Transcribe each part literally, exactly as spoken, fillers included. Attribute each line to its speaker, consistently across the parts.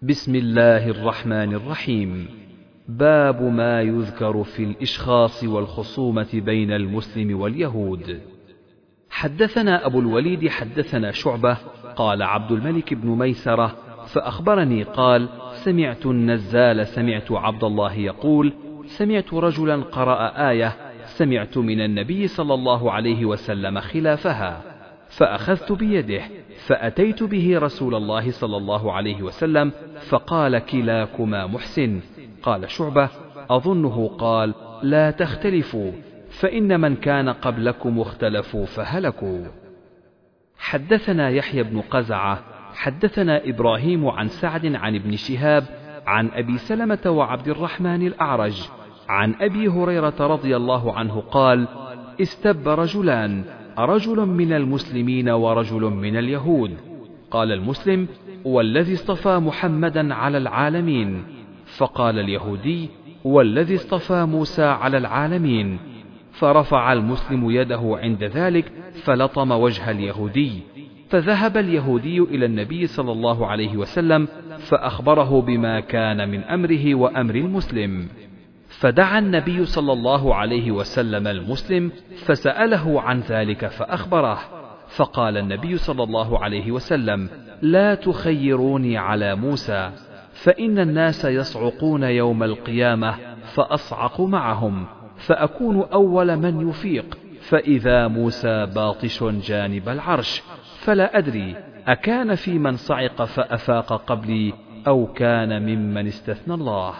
Speaker 1: بسم الله الرحمن الرحيم. باب ما يذكر في الإشخاص والخصومة بين المسلم واليهود. حدثنا أبو الوليد حدثنا شعبة قال عبد الملك بن ميسرة فأخبرني قال سمعت النزال سمعت عبد الله يقول سمعت رجلا قرأ آية سمعت من النبي صلى الله عليه وسلم خلافها، فأخذت بيده فأتيت به رسول الله صلى الله عليه وسلم فقال كلاكما محسن. قال شعبة أظنه قال لا تختلفوا فإن من كان قبلكم اختلفوا فهلكوا. حدثنا يحيى بن قزعة حدثنا إبراهيم عن سعد عن ابن شهاب عن أبي سلمة وعبد الرحمن الأعرج عن أبي هريرة رضي الله عنه قال استب رجلان، رجل من المسلمين ورجل من اليهود. قال المسلم والذي اصطفى محمدا على العالمين، فقال اليهودي والذي اصطفى موسى على العالمين، فرفع المسلم يده عند ذلك فلطم وجه اليهودي، فذهب اليهودي إلى النبي صلى الله عليه وسلم فأخبره بما كان من أمره وأمر المسلم، فدعا النبي صلى الله عليه وسلم المسلم فسأله عن ذلك فأخبره، فقال النبي صلى الله عليه وسلم لا تخيروني على موسى، فإن الناس يصعقون يوم القيامة فأصعق معهم، فأكون أول من يفيق، فإذا موسى باطش جانب العرش، فلا أدري أكان في من صعق فأفاق قبلي أو كان ممن استثنى الله.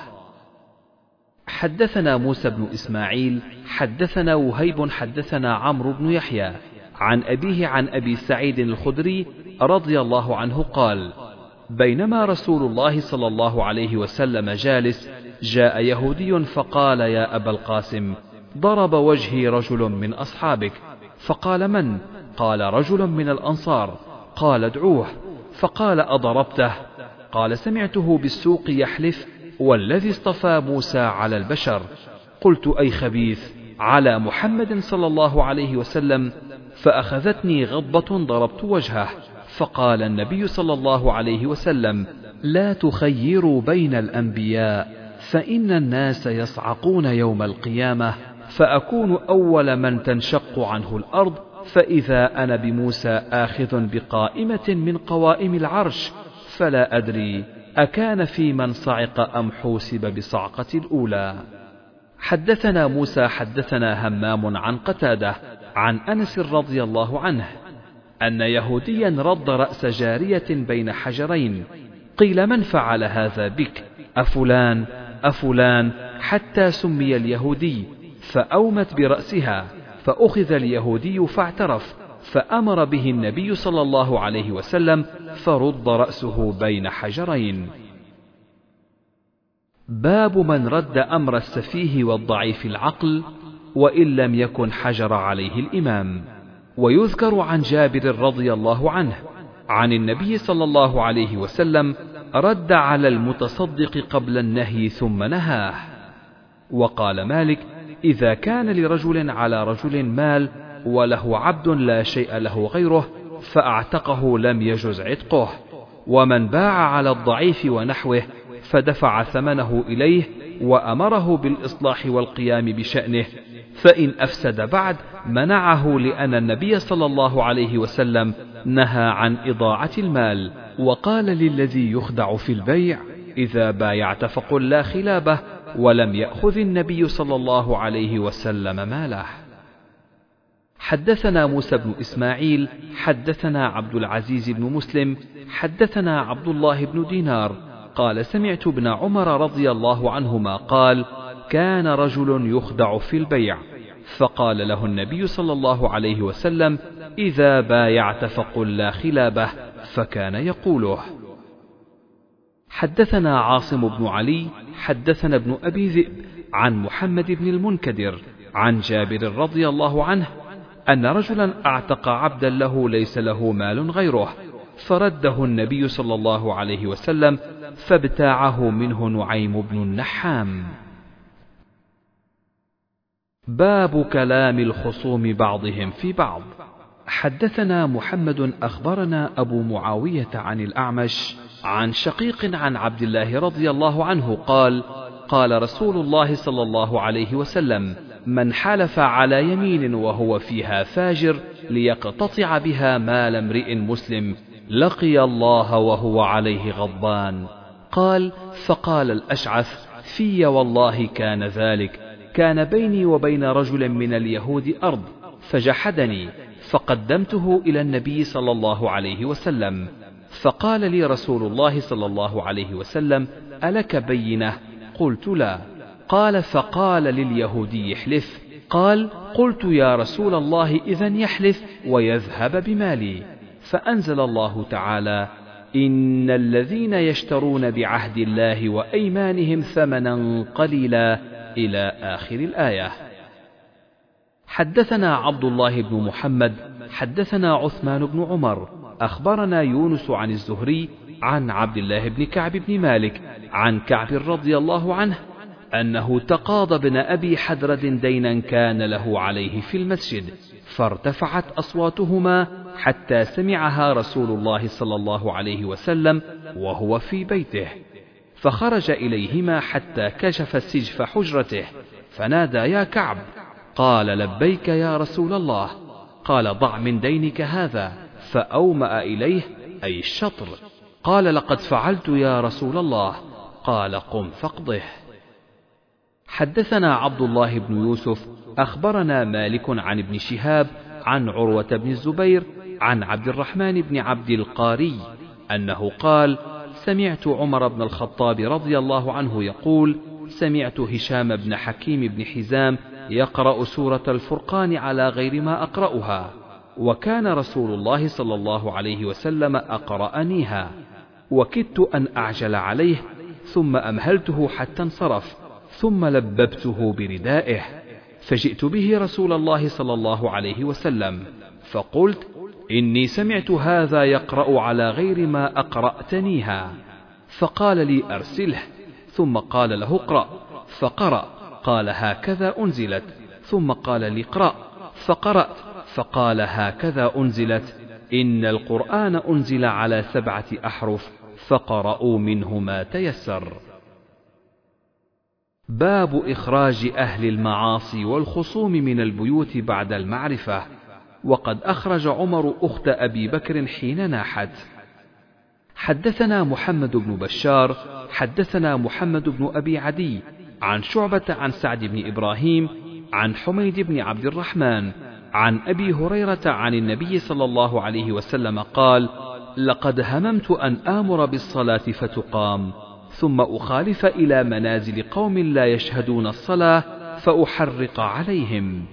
Speaker 1: حدثنا موسى بن إسماعيل حدثنا وهيب حدثنا عمرو بن يحيى عن أبيه عن أبي سعيد الخدري رضي الله عنه قال بينما رسول الله صلى الله عليه وسلم جالس جاء يهودي فقال يا أبا القاسم ضرب وجهي رجل من أصحابك، فقال من؟ قال رجل من الأنصار. قال ادعوه، فقال أضربته؟ قال سمعته بالسوق يحلف والذي اصطفى موسى على البشر. قلت أي خبيث على محمد صلى الله عليه وسلم، فأخذتني غضبة ضربت وجهه، فقال النبي صلى الله عليه وسلم لا تخيروا بين الأنبياء فإن الناس يصعقون يوم القيامة، فأكون أول من تنشق عنه الأرض، فإذا أنا بموسى آخذ بقائمة من قوائم العرش، فلا أدري أكان في من صعق أم حوسب بصعقة الأولى. حدثنا موسى حدثنا همام عن قتادة عن أنس رضي الله عنه أن يهوديا رد رأس جارية بين حجرين، قيل من فعل هذا بك؟ أفلان أفلان، حتى سمي اليهودي، فأومت برأسها، فأخذ اليهودي فاعترف، فأمر به النبي صلى الله عليه وسلم فرد رأسه بين حجرين. باب من رد أمر السفيه والضعيف العقل وإن لم يكن حجر عليه الإمام. ويذكر عن جابر رضي الله عنه عن النبي صلى الله عليه وسلم رد على المتصدق قبل النهي ثم نهاه. وقال مالك إذا كان لرجل على رجل مال وله عبد لا شيء له غيره فأعتقه لم يجز عتقه، ومن باع على الضعيف ونحوه فدفع ثمنه إليه وأمره بالإصلاح والقيام بشأنه، فإن أفسد بعد منعه، لأن النبي صلى الله عليه وسلم نهى عن إضاعة المال، وقال للذي يخدع في البيع إذا بايعت فقل لا خلابه، ولم يأخذ النبي صلى الله عليه وسلم ماله. حدثنا موسى بن إسماعيل حدثنا عبد العزيز بن مسلم حدثنا عبد الله بن دينار قال سمعت ابن عمر رضي الله عنهما قال كان رجل يخدع في البيع، فقال له النبي صلى الله عليه وسلم إذا بايعت فقل لا خلابه، فكان يقوله. حدثنا عاصم بن علي حدثنا ابن أبي ذئب عن محمد بن المنكدر عن جابر رضي الله عنه أن رجلا أعتق عبدا له ليس له مال غيره، فرده النبي صلى الله عليه وسلم فابتاعه منه نعيم بن النحام. باب كلام الخصوم بعضهم في بعض. حدثنا محمد أخبرنا أبو معاوية عن الأعمش عن شقيق عن عبد الله رضي الله عنه قال قال رسول الله صلى الله عليه وسلم من حلف على يمين وهو فيها فاجر ليقتطع بها مال امرئ مسلم لقي الله وهو عليه غضبان. قال فقال الأشعث في والله كان ذلك، كان بيني وبين رجل من اليهود أرض فجحدني فقدمته إلى النبي صلى الله عليه وسلم، فقال لي رسول الله صلى الله عليه وسلم ألك بينة؟ قلت لا. قال فقال لليهودي احلف. قال قلت يا رسول الله إذن يحلف ويذهب بمالي. فأنزل الله تعالى إن الذين يشترون بعهد الله وأيمانهم ثمنا قليلا إلى آخر الآية. حدثنا عبد الله بن محمد حدثنا عثمان بن عمر أخبرنا يونس عن الزهري عن عبد الله بن كعب بن مالك عن كعب رضي الله عنه أنه تقاضى ابن أبي حدرد دينا كان له عليه في المسجد، فارتفعت أصواتهما حتى سمعها رسول الله صلى الله عليه وسلم وهو في بيته، فخرج إليهما حتى كشف سجف حجرته فنادى يا كعب. قال لبيك يا رسول الله. قال ضع من دينك هذا، فأومأ إليه أي الشطر. قال لقد فعلت يا رسول الله. قال قم فاقضه. حدثنا عبد الله بن يوسف أخبرنا مالك عن ابن شهاب عن عروة بن الزبير عن عبد الرحمن بن عبد القاري أنه قال سمعت عمر بن الخطاب رضي الله عنه يقول سمعت هشام بن حكيم بن حزام يقرأ سورة الفرقان على غير ما أقرأها، وكان رسول الله صلى الله عليه وسلم أقرأنيها، وكدت أن أعجل عليه ثم أمهلته حتى انصرف، ثم لببته بردائه، فجئت به رسول الله صلى الله عليه وسلم فقلت إني سمعت هذا يقرأ على غير ما أقرأتنيها، فقال لي أرسله، ثم قال له اقرأ، فقرأ، قال هكذا أنزلت، ثم قال لي اقرأ، فقرأت، فقال هكذا أنزلت، إن القرآن أنزل على سبعة أحرف فقرأوا منه ما تيسر. باب إخراج أهل المعاصي والخصوم من البيوت بعد المعرفة. وقد أخرج عمر أخت أبي بكر حين ناحت. حدثنا محمد بن بشار حدثنا محمد بن أبي عدي عن شعبة عن سعد بن إبراهيم عن حميد بن عبد الرحمن عن أبي هريرة عن النبي صلى الله عليه وسلم قال لقد هممت أن آمر بالصلاة فتقام ثم أخالف إلى منازل قوم لا يشهدون الصلاة فأحرق عليهم.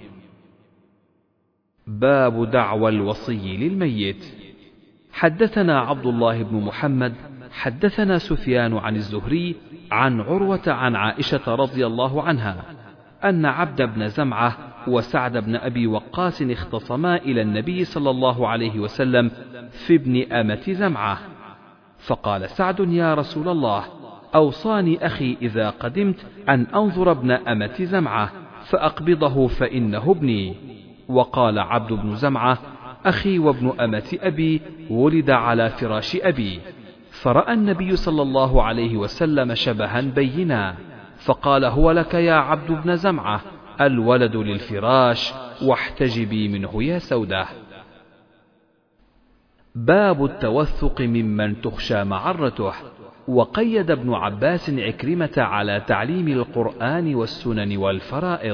Speaker 1: باب دعوى الوصي للميت. حدثنا عبد الله بن محمد حدثنا سفيان عن الزهري عن عروة عن عائشة رضي الله عنها أن عبد بن زمعة وسعد بن أبي وقاص اختصما إلى النبي صلى الله عليه وسلم في ابن أمة زمعة، فقال سعد يا رسول الله أوصاني أخي إذا قدمت أن أنظر ابن أمة زمعة فأقبضه فإنه ابني. وقال عبد بن زمعة أخي وابن أمة أبي ولد على فراش أبي، فرأى النبي صلى الله عليه وسلم شبها بينا، فقال هو لك يا عبد بن زمعة، الولد للفراش واحتجبي منه يا سودة. باب التوثق ممن تخشى معرته. وقيد ابن عباس عكرمة على تعليم القرآن والسنن والفرائض.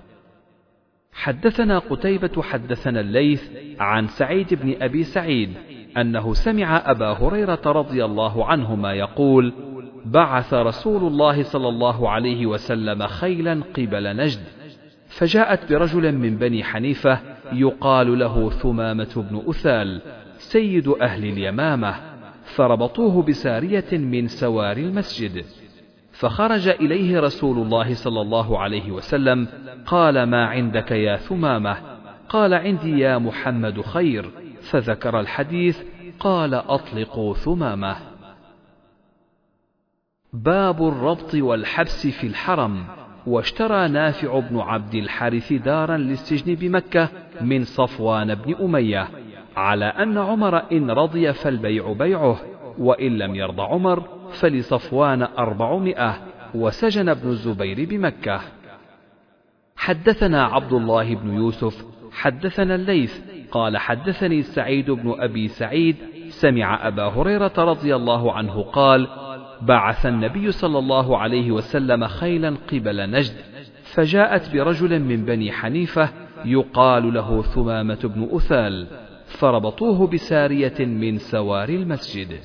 Speaker 1: حدثنا قتيبة حدثنا الليث عن سعيد بن أبي سعيد أنه سمع أبا هريرة رضي الله عنهما يقول بعث رسول الله صلى الله عليه وسلم خيلا قبل نجد، فجاءت برجل من بني حنيفة يقال له ثمامة بن أثال سيد أهل اليمامة، فربطوه بسارية من سوار المسجد، فخرج إليه رسول الله صلى الله عليه وسلم قال ما عندك يا ثمامة؟ قال عندي يا محمد خير، فذكر الحديث، قال أطلقوا ثمامة. باب الربط والحبس في الحرم. واشترى نافع بن عبد الحارث دارا للسجن بمكة من صفوان بن أمية، على أن عمر إن رضي فالبيع بيعه، وإن لم يرضى عمر فلصفوان أربعمائة، وسجن ابن الزبير بمكة. حدثنا عبد الله بن يوسف حدثنا الليث قال حدثني سعيد بن أبي سعيد سمع أبا هريرة رضي الله عنه قال: بعث النبي صلى الله عليه وسلم خيلا قبل نجد، فجاءت برجل من بني حنيفة يقال له ثمامة بن أثال، فربطوه بسارية من سواري المسجد.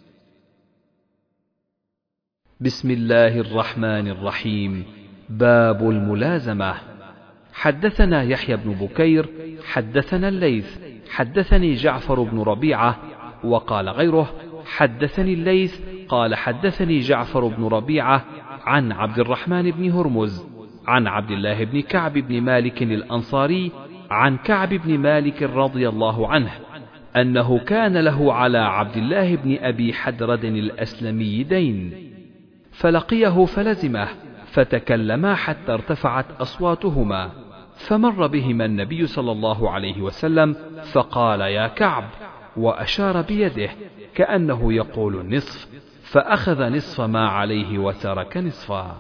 Speaker 1: بسم الله الرحمن الرحيم. باب الملازمة. حدثنا يحيى بن بكير حدثنا الليث حدثني جعفر بن ربيعة، وقال غيره حدثني الليث قال حدثني جعفر بن ربيعة عن عبد الرحمن بن هرمز عن عبد الله بن كعب بن مالك الأنصاري عن كعب بن مالك رضي الله عنه أنه كان له على عبد الله بن أبي حدرد الأسلمي دين، فلقيه فلزمه، فتكلما حتى ارتفعت أصواتهما، فمر بهما النبي صلى الله عليه وسلم فقال: يا كعب، وأشار بيده كأنه يقول النصف، فأخذ نصف ما عليه وترك نصفا.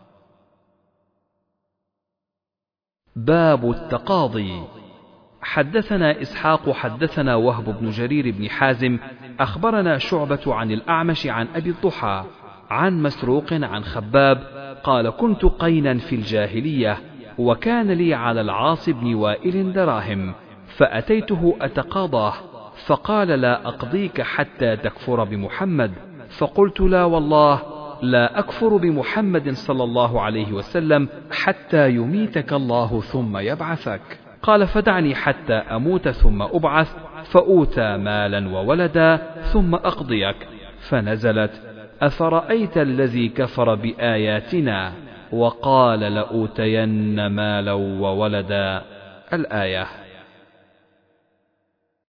Speaker 1: باب التقاضي. حدثنا إسحاق حدثنا وهب بن جرير بن حازم أخبرنا شعبة عن الأعمش عن أبي الضحى عن مسروق عن خباب قال: كنت قينا في الجاهلية، وكان لي على العاص بن وائل دراهم، فأتيته أتقاضاه، فقال: لا أقضيك حتى تكفر بمحمد. فقلت: لا والله، لا أكفر بمحمد صلى الله عليه وسلم حتى يميتك الله ثم يبعثك. قال: فدعني حتى أموت ثم أبعث، فأوتى مالا وولدا ثم أقضيك. فنزلت: أفرأيت الذي كفر بآياتنا وقال لأوتين مالا وولدا، الآية.